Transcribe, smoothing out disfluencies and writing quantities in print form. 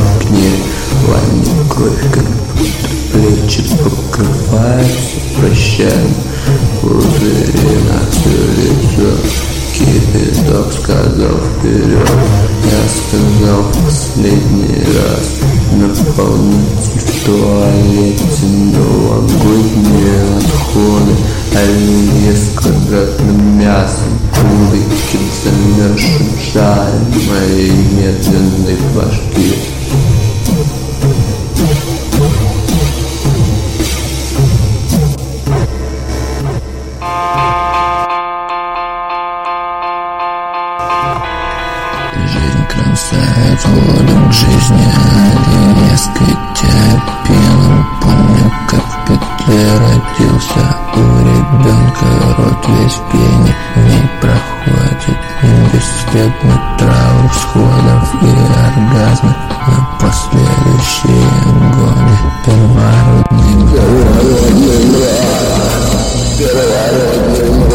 окне. Ванне кровь, как будто плечи покрываются. Прощаем пузыри на все лицо. Кипяток сказал вперед. Я сказал последний раз. Наполнитель в туалете, новогодние отходы, оливье с квадратным мясом, кубики замерзшим жаром моей медленной башки. Жизнь красавец, водом к жизни оливье с кетчупом. Помню, как в петле родился у ребенка, рот весь в пене. В ней проходит бесследный траур всходов и оргазмы. На последующие годы первородный брак.